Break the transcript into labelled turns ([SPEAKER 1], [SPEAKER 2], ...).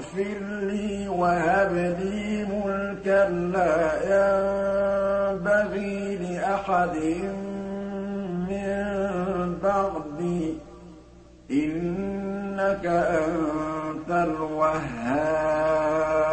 [SPEAKER 1] اغْفِرْ لِي وَهَبْ لِي مُلْكًا لَّا يَنبَغِي لِأَحَدٍ مِّن بَعْدِي ۖ إِنَّكَ أَنتَ الْوَهَّابُ